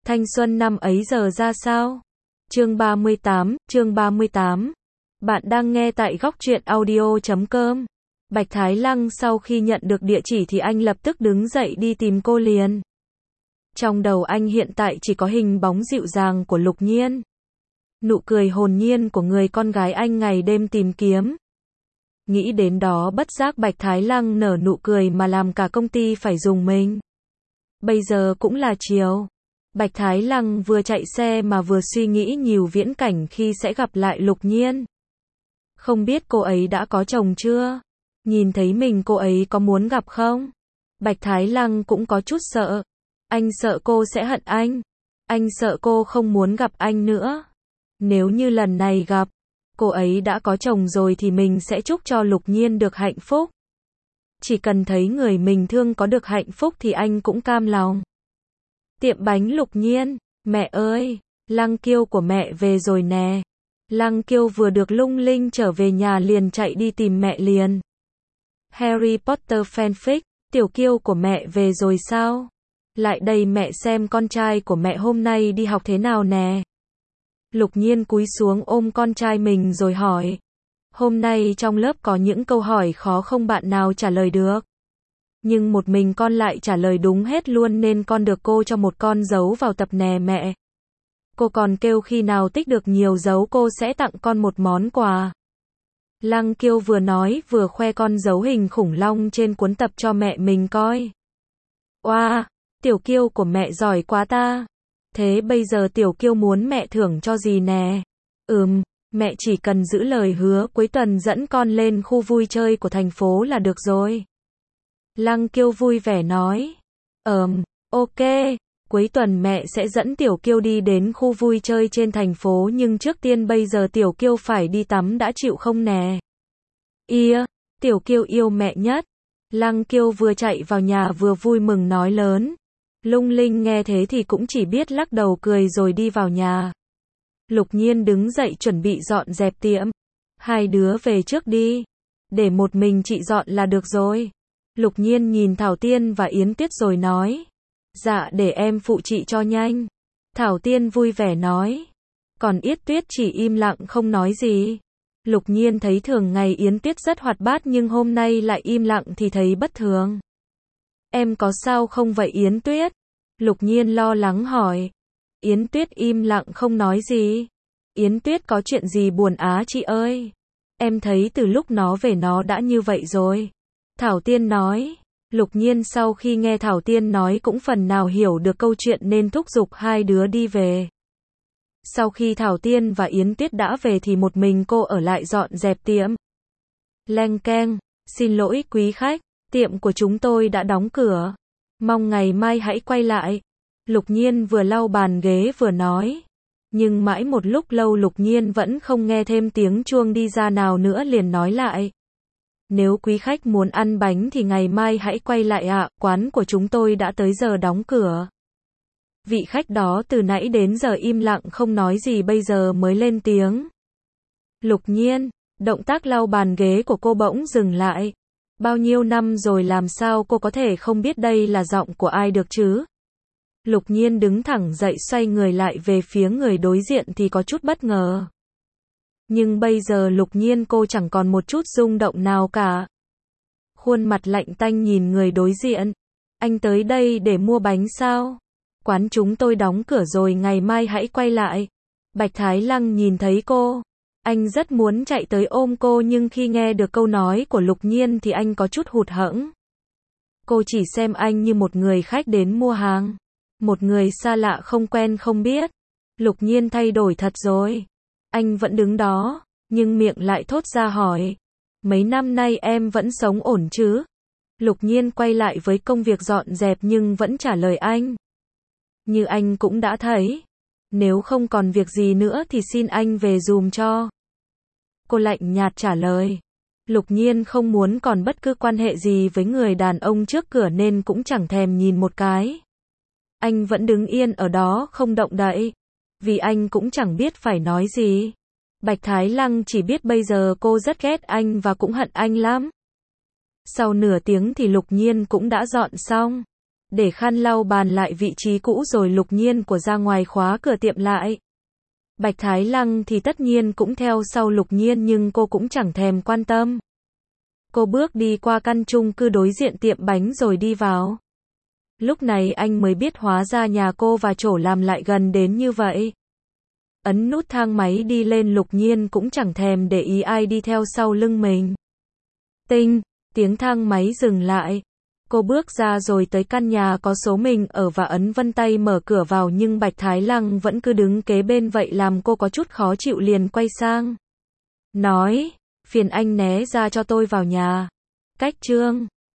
Thanh xuân năm ấy giờ ra sao? Chương 38. Bạn đang nghe tại góc truyện audio.com. Bạch Thái Lăng sau khi nhận được địa chỉ thì anh lập tức đứng dậy đi tìm cô liền. Trong đầu anh hiện tại chỉ có hình bóng dịu dàng của Lục Nhiên. Nụ cười hồn nhiên của người con gái anh ngày đêm tìm kiếm. Nghĩ đến đó bất giác Bạch Thái Lăng nở nụ cười mà làm cả công ty phải rùng mình. Bây giờ cũng là chiều. Bạch Thái Lăng vừa chạy xe mà vừa suy nghĩ nhiều viễn cảnh khi sẽ gặp lại Lục Nhiên. Không biết cô ấy đã có chồng chưa? Nhìn thấy mình cô ấy có muốn gặp không? Bạch Thái Lăng cũng có chút sợ. Anh sợ cô sẽ hận anh. Anh sợ cô không muốn gặp anh nữa. Nếu như lần này gặp, cô ấy đã có chồng rồi thì mình sẽ chúc cho Lục Nhiên được hạnh phúc. Chỉ cần thấy người mình thương có được hạnh phúc thì anh cũng cam lòng. Tiệm bánh Lục Nhiên, mẹ ơi, Lăng Kiêu của mẹ về rồi nè. Lăng Kiêu vừa được lung linh trở về nhà liền chạy đi tìm mẹ liền. Harry Potter fanfic, Tiểu Kiêu của mẹ về rồi sao? Lại đây mẹ xem con trai của mẹ hôm nay đi học thế nào nè. Lục Nhiên cúi xuống ôm con trai mình rồi hỏi. Hôm nay trong lớp có những câu hỏi khó không bạn nào trả lời được. Nhưng một mình con lại trả lời đúng hết luôn nên con được cô cho một con dấu vào tập nè mẹ. Cô còn kêu khi nào tích được nhiều dấu cô sẽ tặng con một món quà. Lăng Kiêu vừa nói vừa khoe con dấu hình khủng long trên cuốn tập cho mẹ mình coi. Oa, Tiểu Kiêu của mẹ giỏi quá ta. Thế bây giờ Tiểu Kiêu muốn mẹ thưởng cho gì nè? Mẹ chỉ cần giữ lời hứa cuối tuần dẫn con lên khu vui chơi của thành phố là được rồi. Lăng Kiêu vui vẻ nói. Ok, cuối tuần mẹ sẽ dẫn Tiểu Kiêu đi đến khu vui chơi trên thành phố nhưng trước tiên bây giờ Tiểu Kiêu phải đi tắm đã chịu không nè? Tiểu Kiêu yêu mẹ nhất. Lăng Kiêu vừa chạy vào nhà vừa vui mừng nói lớn. Lung Linh nghe thế thì cũng chỉ biết lắc đầu cười rồi đi vào nhà. Lục Nhiên đứng dậy chuẩn bị dọn dẹp tiệm. Hai đứa về trước đi. Để một mình chị dọn là được rồi. Lục Nhiên nhìn Thảo Tiên và Yến Tuyết rồi nói. Dạ để em phụ chị cho nhanh. Thảo Tiên vui vẻ nói. Còn Yến Tuyết chỉ im lặng không nói gì. Lục Nhiên thấy thường ngày Yến Tuyết rất hoạt bát nhưng hôm nay lại im lặng thì thấy bất thường. Em có sao không vậy Yến Tuyết? Lục Nhiên lo lắng hỏi. Yến Tuyết im lặng không nói gì. Yến Tuyết có chuyện gì buồn á chị ơi? Em thấy từ lúc nó về nó đã như vậy rồi. Thảo Tiên nói. Lục Nhiên sau khi nghe Thảo Tiên nói cũng phần nào hiểu được câu chuyện nên thúc giục hai đứa đi về. Sau khi Thảo Tiên và Yến Tuyết đã về thì một mình cô ở lại dọn dẹp tiệm. Leng keng, xin lỗi quý khách, tiệm của chúng tôi đã đóng cửa. Mong ngày mai hãy quay lại. Lục Nhiên vừa lau bàn ghế vừa nói. Nhưng mãi một lúc lâu Lục Nhiên vẫn không nghe thêm tiếng chuông đi ra nào nữa liền nói lại. Nếu quý khách muốn ăn bánh thì ngày mai hãy quay lại ạ, quán của chúng tôi đã tới giờ đóng cửa. Vị khách đó từ nãy đến giờ im lặng không nói gì bây giờ mới lên tiếng. Lục Nhiên, động tác lau bàn ghế của cô bỗng dừng lại. Bao nhiêu năm rồi làm sao cô có thể không biết đây là giọng của ai được chứ? Lục Nhiên đứng thẳng dậy xoay người lại về phía người đối diện thì có chút bất ngờ. Nhưng bây giờ Lục Nhiên cô chẳng còn một chút rung động nào cả. Khuôn mặt lạnh tanh nhìn người đối diện. Anh tới đây để mua bánh sao? Quán chúng tôi đóng cửa rồi ngày mai hãy quay lại. Bạch Thái Lăng nhìn thấy cô. Anh rất muốn chạy tới ôm cô nhưng khi nghe được câu nói của Lục Nhiên thì anh có chút hụt hẫng. Cô chỉ xem anh như một người khách đến mua hàng. Một người xa lạ không quen không biết. Lục Nhiên thay đổi thật rồi. Anh vẫn đứng đó, nhưng miệng lại thốt ra hỏi. Mấy năm nay em vẫn sống ổn chứ? Lục Nhiên quay lại với công việc dọn dẹp nhưng vẫn trả lời anh. Như anh cũng đã thấy. Nếu không còn việc gì nữa thì xin anh về giùm cho. Cô lạnh nhạt trả lời. Lục Nhiên không muốn còn bất cứ quan hệ gì với người đàn ông trước cửa nên cũng chẳng thèm nhìn một cái. Anh vẫn đứng yên ở đó không động đậy. Vì anh cũng chẳng biết phải nói gì. Bạch Thái Lăng chỉ biết bây giờ cô rất ghét anh và cũng hận anh lắm. Sau nửa tiếng thì Lục Nhiên cũng đã dọn xong. để khăn lau bàn lại vị trí cũ rồi Lục Nhiên của ra ngoài khóa cửa tiệm lại. Bạch Thái Lăng thì tất nhiên cũng theo sau Lục Nhiên nhưng cô cũng chẳng thèm quan tâm. Cô bước đi qua căn chung cư đối diện tiệm bánh rồi đi vào. Lúc này anh mới biết hóa ra nhà cô và chỗ làm lại gần đến như vậy. Ấn nút thang máy đi lên, Lục Nhiên cũng chẳng thèm để ý ai đi theo sau lưng mình. Tinh, tiếng thang máy dừng lại. Cô bước ra rồi tới căn nhà có số mình ở và ấn vân tay mở cửa vào nhưng Bạch Thái Lăng vẫn cứ đứng kế bên vậy làm cô có chút khó chịu liền quay sang. Nói, phiền anh né ra cho tôi vào nhà. Cách Trương.